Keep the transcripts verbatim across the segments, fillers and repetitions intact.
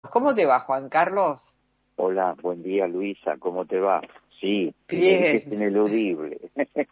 ¿Cómo te va, Juan Carlos? Hola, buen día, Luisa, ¿cómo te va? Sí, Bien. es ineludible.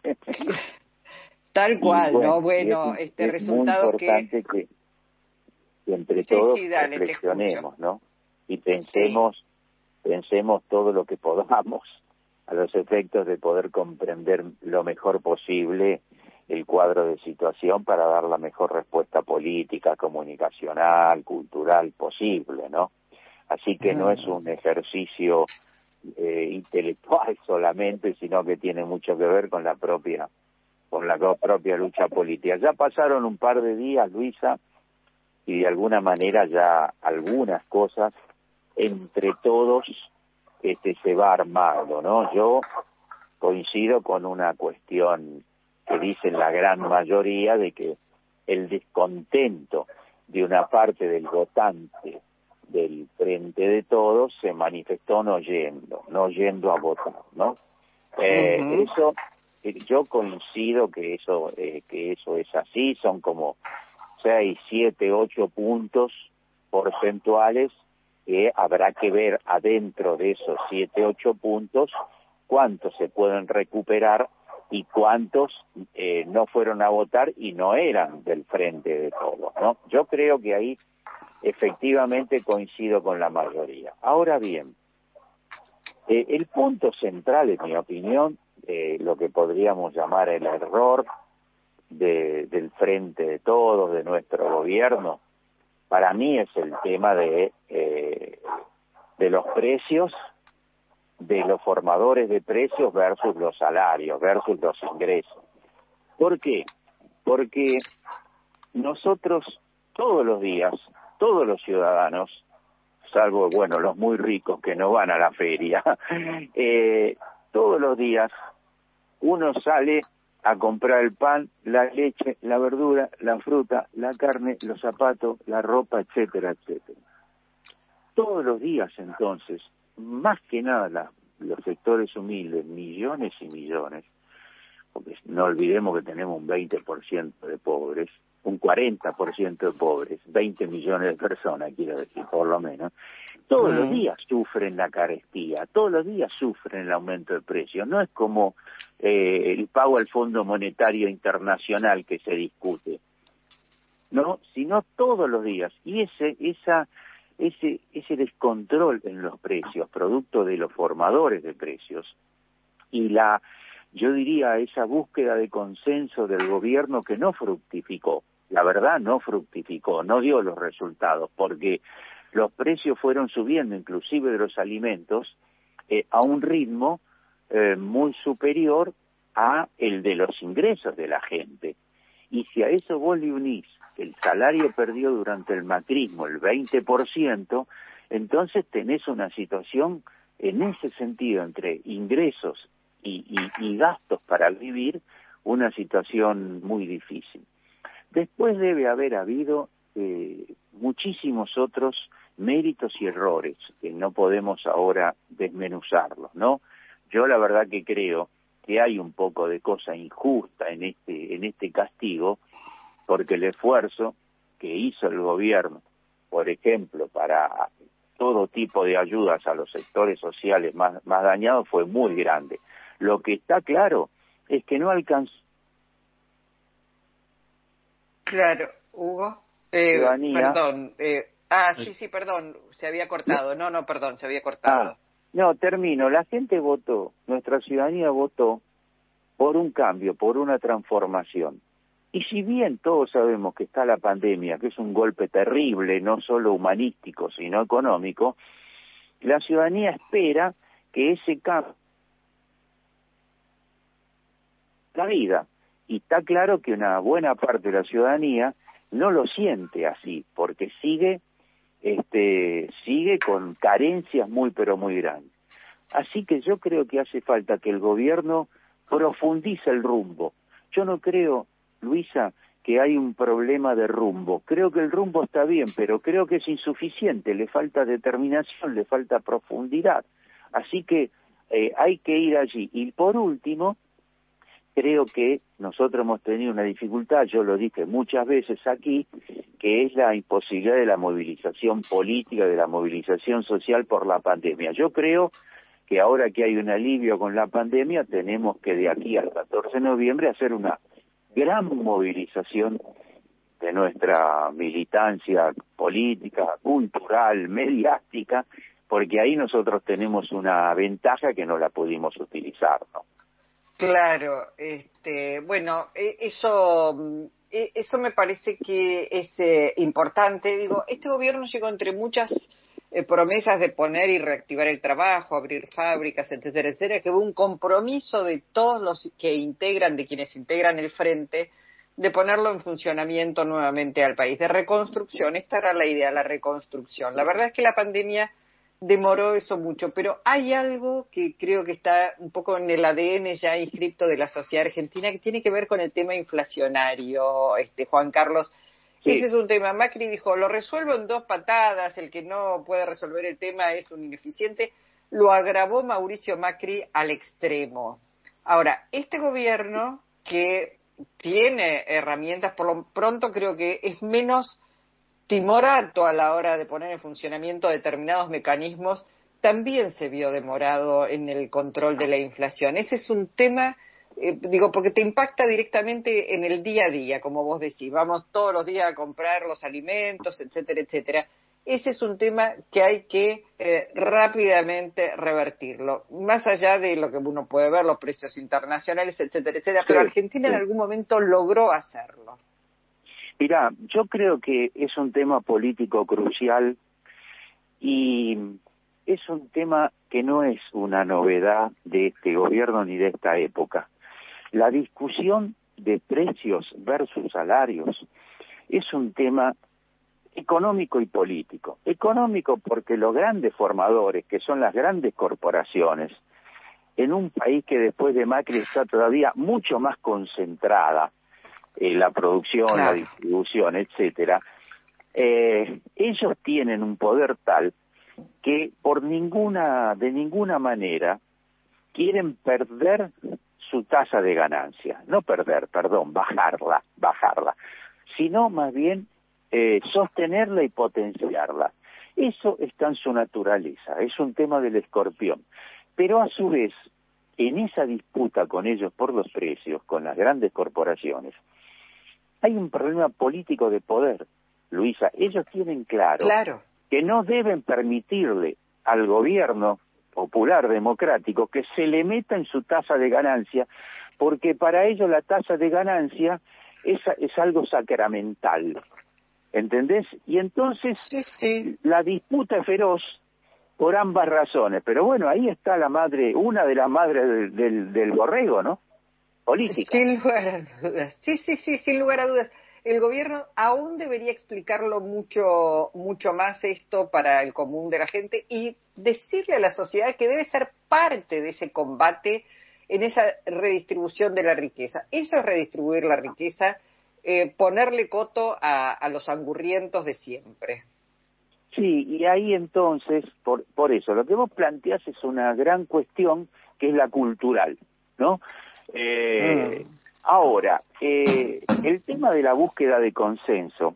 Tal cual, bueno, ¿no? Bueno, es, este es muy resultados importante que... que, que entre Sí, todos sí, dale, te escucho. reflexionemos, ¿no? Y Sí. pensemos, pensemos todo lo que podamos a los efectos de poder comprender lo mejor posible el cuadro de situación para dar la mejor respuesta política, comunicacional, cultural posible, ¿no? Así que no es un ejercicio eh, intelectual solamente, sino que tiene mucho que ver con la propia con la propia lucha política. Ya pasaron un par de días, Luisa, y de alguna manera ya algunas cosas entre todos este se va armando, ¿no? Yo coincido con una cuestión que dicen la gran mayoría de que el descontento de una parte del votante del Frente de Todos se manifestó no yendo, no yendo a votar, ¿no? Eh, Uh-huh. Eso, yo coincido que eso, eh, que eso es así, son como seis, siete, ocho puntos porcentuales que habrá que ver adentro de esos siete, ocho puntos cuántos se pueden recuperar y cuántos eh, no fueron a votar y no eran del Frente de Todos, ¿no? Yo creo que ahí efectivamente coincido con la mayoría. Ahora bien, eh, el punto central, en mi opinión, eh, lo que podríamos llamar el error de, del Frente de Todos, de nuestro gobierno, para mí es el tema de, eh, de los precios, de los formadores de precios versus los salarios, versus los ingresos. ¿Por qué? Porque nosotros todos los días, todos los ciudadanos, salvo, bueno, los muy ricos que no van a la feria, eh, todos los días uno sale a comprar el pan, la leche, la verdura, la fruta, la carne, los zapatos, la ropa, etcétera, etcétera. Todos los días, entonces, más que nada la, los sectores humildes, millones y millones, porque no olvidemos que tenemos un veinte por ciento de pobres, un cuarenta por ciento de pobres, veinte millones de personas, quiero decir, por lo menos, todos mm. los días sufren la carestía, todos los días sufren el aumento de precios. No es como eh, el pago al Fondo Monetario Internacional que se discute, no, sino todos los días. Y ese, esa, ese, ese descontrol en los precios, producto de los formadores de precios, y la yo diría esa búsqueda de consenso del gobierno que no fructificó, la verdad no fructificó, no dio los resultados, porque los precios fueron subiendo, inclusive de los alimentos, eh, a un ritmo eh, muy superior a el de los ingresos de la gente. Y si a eso vos le unís que el salario perdió durante el macrismo el veinte por ciento, entonces tenés una situación en ese sentido entre ingresos Y, y, y gastos para vivir, una situación muy difícil. Después debe haber habido eh, muchísimos otros méritos y errores que no podemos ahora desmenuzarlos, ¿no? Yo la verdad que creo que hay un poco de cosa injusta en este en este castigo, porque el esfuerzo que hizo el gobierno, por ejemplo, para todo tipo de ayudas a los sectores sociales más, más dañados fue muy grande. Lo que está claro es que no alcanzó. Claro, Hugo. Eh, ciudadanía. Perdón. Eh, ah, sí, sí, perdón. Se había cortado. No, no, perdón, se había cortado. Ah, no, termino. La gente votó, nuestra ciudadanía votó por un cambio, por una transformación. Y si bien todos sabemos que está la pandemia, que es un golpe terrible, no solo humanístico, sino económico, la ciudadanía espera que ese cambio la vida, y está claro que una buena parte de la ciudadanía no lo siente así, porque sigue este sigue con carencias muy pero muy grandes. Así que yo creo que hace falta que el gobierno profundice el rumbo. Yo no creo, Luisa, que hay un problema de rumbo. Creo que el rumbo está bien, pero creo que es insuficiente, le falta determinación, le falta profundidad. Así que eh, hay que ir allí. Y por último, creo que nosotros hemos tenido una dificultad, yo lo dije muchas veces aquí, que es la imposibilidad de la movilización política, de la movilización social por la pandemia. Yo creo que ahora que hay un alivio con la pandemia, tenemos que de aquí al catorce de noviembre hacer una gran movilización de nuestra militancia política, cultural, mediática, porque ahí nosotros tenemos una ventaja que no la pudimos utilizar, ¿no? Claro, este, bueno, eso, eso me parece que es eh, importante. Digo, este gobierno llegó entre muchas eh, promesas de poner y reactivar el trabajo, abrir fábricas, etcétera, etcétera, que hubo un compromiso de todos los que integran, de quienes integran el frente, de ponerlo en funcionamiento nuevamente al país, de reconstrucción. Esta era la idea, la reconstrucción. La verdad es que la pandemia demoró eso mucho, pero hay algo que creo que está un poco en el A D N ya inscripto de la sociedad argentina que tiene que ver con el tema inflacionario, este Juan Carlos. Sí. Ese es un tema. Macri dijo, lo resuelvo en dos patadas, el que no puede resolver el tema es un ineficiente. Lo agravó Mauricio Macri al extremo. Ahora, este gobierno que tiene herramientas, por lo pronto creo que es menos timorato a la hora de poner en funcionamiento determinados mecanismos, también se vio demorado en el control de la inflación. Ese es un tema, eh, digo, porque te impacta directamente en el día a día, como vos decís, vamos todos los días a comprar los alimentos, etcétera, etcétera. Ese es un tema que hay que eh, rápidamente revertirlo, más allá de lo que uno puede ver, los precios internacionales, etcétera, etcétera, pero sí, Argentina sí. en algún momento logró hacerlo. Mirá, yo creo que es un tema político crucial y es un tema que no es una novedad de este gobierno ni de esta época. La discusión de precios versus salarios es un tema económico y político. Económico porque los grandes formadores, que son las grandes corporaciones, en un país que después de Macri está todavía mucho más concentrada, Eh, la producción, claro. la distribución, etcétera, eh, ellos tienen un poder tal que por ninguna, de ninguna manera quieren perder su tasa de ganancia, no perder, perdón, bajarla, bajarla, sino más bien eh, sostenerla y potenciarla. Eso está en su naturaleza, es un tema del escorpión, pero a su vez, en esa disputa con ellos por los precios, con las grandes corporaciones, hay un problema político de poder, Luisa. Ellos tienen claro, claro que no deben permitirle al gobierno popular democrático que se le meta en su tasa de ganancia, porque para ellos la tasa de ganancia es, es algo sacramental, ¿entendés? Y entonces sí, sí. la disputa es feroz por ambas razones, pero bueno, ahí está la madre, una de las madres del, del, del borrego, ¿no? Política. Sin lugar a dudas, sí, sí, sí, sin lugar a dudas. El gobierno aún debería explicarlo mucho, mucho más esto para el común de la gente y decirle a la sociedad que debe ser parte de ese combate en esa redistribución de la riqueza. Eso es redistribuir la riqueza, eh, ponerle coto a, a los angurrientos de siempre. Sí, y ahí entonces, por, por eso, lo que vos planteás es una gran cuestión que es la cultural, ¿no? Eh, mm. Ahora, eh, el tema de la búsqueda de consenso,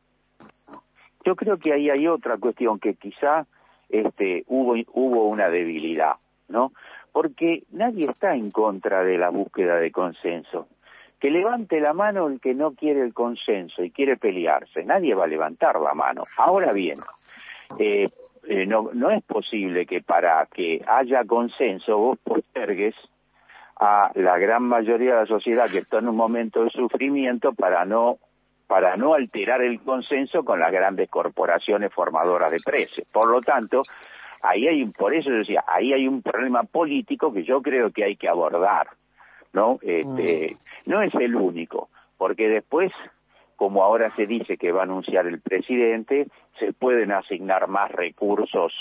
yo creo que ahí hay otra cuestión que quizá este, hubo, hubo una debilidad, ¿no? Porque nadie está en contra de la búsqueda de consenso. Que levante la mano el que no quiere el consenso y quiere pelearse, nadie va a levantar la mano. Ahora bien, eh, eh, no, no es posible que para que haya consenso vos postergues a la gran mayoría de la sociedad que está en un momento de sufrimiento para no para no alterar el consenso con las grandes corporaciones formadoras de precios. Por lo tanto, ahí hay un, por eso yo decía, ahí hay un problema político que yo creo que hay que abordar, ¿no? Este, mm. No es el único, porque después, como ahora se dice que va a anunciar el presidente, se pueden asignar más recursos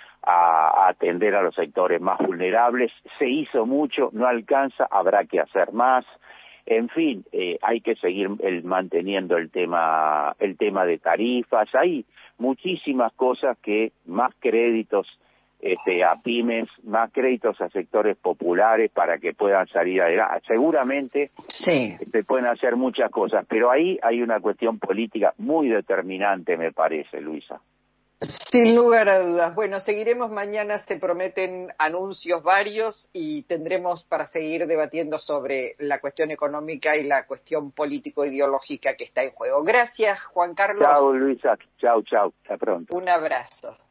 a atender a los sectores más vulnerables. Se hizo mucho, no alcanza, habrá que hacer más. En fin, eh, hay que seguir el, manteniendo el tema, el tema de tarifas. Hay muchísimas cosas que, más créditos este, a pymes, más créditos a sectores populares para que puedan salir adelante. Seguramente sí. se pueden hacer muchas cosas, pero ahí hay una cuestión política muy determinante, me parece, Luisa. Sin lugar a dudas. Bueno, seguiremos mañana, se prometen anuncios varios y tendremos para seguir debatiendo sobre la cuestión económica y la cuestión político-ideológica que está en juego. Gracias, Juan Carlos. Chao, Luisa. Chao, chao. Hasta pronto. Un abrazo.